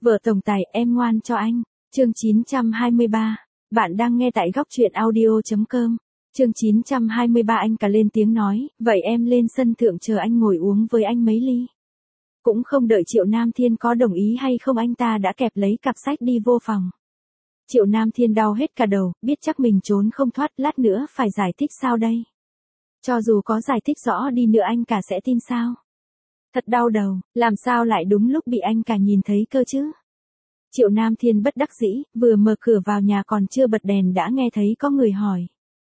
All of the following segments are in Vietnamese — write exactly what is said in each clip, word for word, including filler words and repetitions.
Vợ tổng tài, em ngoan cho anh. Chương chín trăm hai mươi ba. Bạn đang nghe tại góc truyện audio.com. Chương chín trăm hai mươi ba. Anh cả lên tiếng nói, vậy em lên sân thượng chờ anh ngồi uống với anh mấy ly. Cũng không đợi Triệu Nam Thiên có đồng ý hay không, anh ta đã kẹp lấy cặp sách đi vô phòng. Triệu Nam Thiên đau hết cả đầu, biết chắc mình trốn không thoát, lát nữa phải giải thích sao đây. Cho dù có giải thích rõ đi nữa anh cả sẽ tin sao? Thật đau đầu, làm sao lại đúng lúc bị anh cả nhìn thấy cơ chứ? Triệu Nam Thiên bất đắc dĩ, vừa mở cửa vào nhà còn chưa bật đèn đã nghe thấy có người hỏi.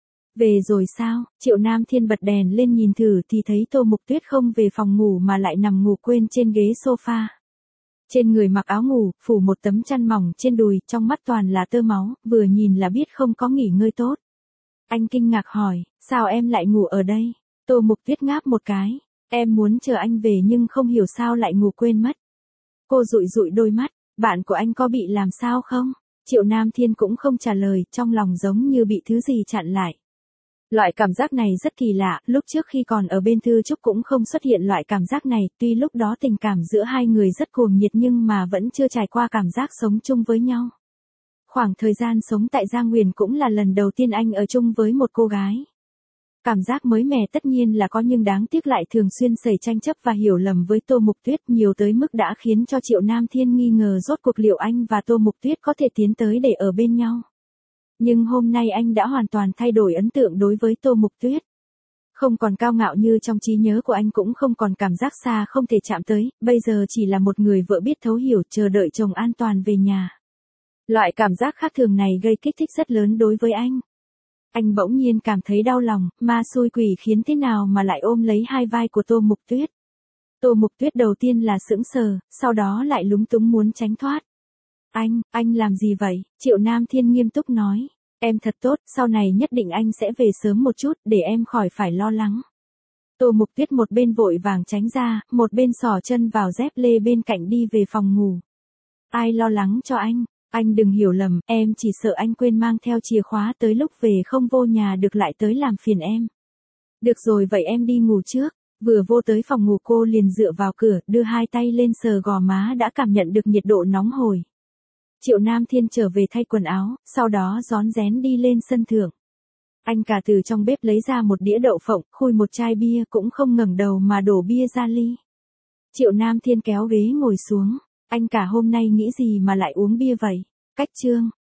Về rồi sao? Triệu Nam Thiên bật đèn lên nhìn thử thì thấy Tô Mục Tuyết không về phòng ngủ mà lại nằm ngủ quên trên ghế sofa. Trên người mặc áo ngủ, phủ một tấm chăn mỏng trên đùi, trong mắt toàn là tơ máu, vừa nhìn là biết không có nghỉ ngơi tốt. Anh kinh ngạc hỏi, sao em lại ngủ ở đây? Tô Mục Tuyết ngáp một cái, em muốn chờ anh về nhưng không hiểu sao lại ngủ quên mất. Cô dụi dụi đôi mắt, bạn của anh có bị làm sao không? Triệu Nam Thiên cũng không trả lời, trong lòng giống như bị thứ gì chặn lại. Loại cảm giác này rất kỳ lạ, lúc trước khi còn ở bên Thư Trúc cũng không xuất hiện loại cảm giác này, tuy lúc đó tình cảm giữa hai người rất cuồng nhiệt nhưng mà vẫn chưa trải qua cảm giác sống chung với nhau. Khoảng thời gian sống tại Giang Nguyền cũng là lần đầu tiên anh ở chung với một cô gái. Cảm giác mới mẻ tất nhiên là có nhưng đáng tiếc lại thường xuyên xảy tranh chấp và hiểu lầm với Tô Mục Tuyết nhiều tới mức đã khiến cho Triệu Nam Thiên nghi ngờ rốt cuộc liệu anh và Tô Mục Tuyết có thể tiến tới để ở bên nhau. Nhưng hôm nay anh đã hoàn toàn thay đổi ấn tượng đối với Tô Mục Tuyết. Không còn cao ngạo như trong trí nhớ của anh, cũng không còn cảm giác xa không thể chạm tới, bây giờ chỉ là một người vợ biết thấu hiểu chờ đợi chồng an toàn về nhà. Loại cảm giác khác thường này gây kích thích rất lớn đối với anh. Anh bỗng nhiên cảm thấy đau lòng, ma xui quỷ khiến thế nào mà lại ôm lấy hai vai của Tô Mục Tuyết. Tô Mục Tuyết đầu tiên là sững sờ, sau đó lại lúng túng muốn tránh thoát. Anh, anh làm gì vậy? Triệu Nam Thiên nghiêm túc nói. Em thật tốt, sau này nhất định anh sẽ về sớm một chút, để em khỏi phải lo lắng. Tô Mục Tuyết một bên vội vàng tránh ra, một bên xỏ chân vào dép lê bên cạnh đi về phòng ngủ. Ai lo lắng cho anh? Anh đừng hiểu lầm, em chỉ sợ anh quên mang theo chìa khóa, tới lúc về không vô nhà được lại tới làm phiền em. Được rồi, vậy em đi ngủ trước. Vừa vô tới phòng ngủ cô liền dựa vào cửa, đưa hai tay lên sờ gò má đã cảm nhận được nhiệt độ nóng hổi. Triệu Nam Thiên trở về thay quần áo, sau đó rón rén đi lên sân thượng. Anh cả từ trong bếp lấy ra một đĩa đậu phộng, khui một chai bia, cũng không ngẩng đầu mà đổ bia ra ly. Triệu Nam Thiên kéo ghế ngồi xuống. Anh cả hôm nay nghĩ gì mà lại uống bia vậy? Cách chương.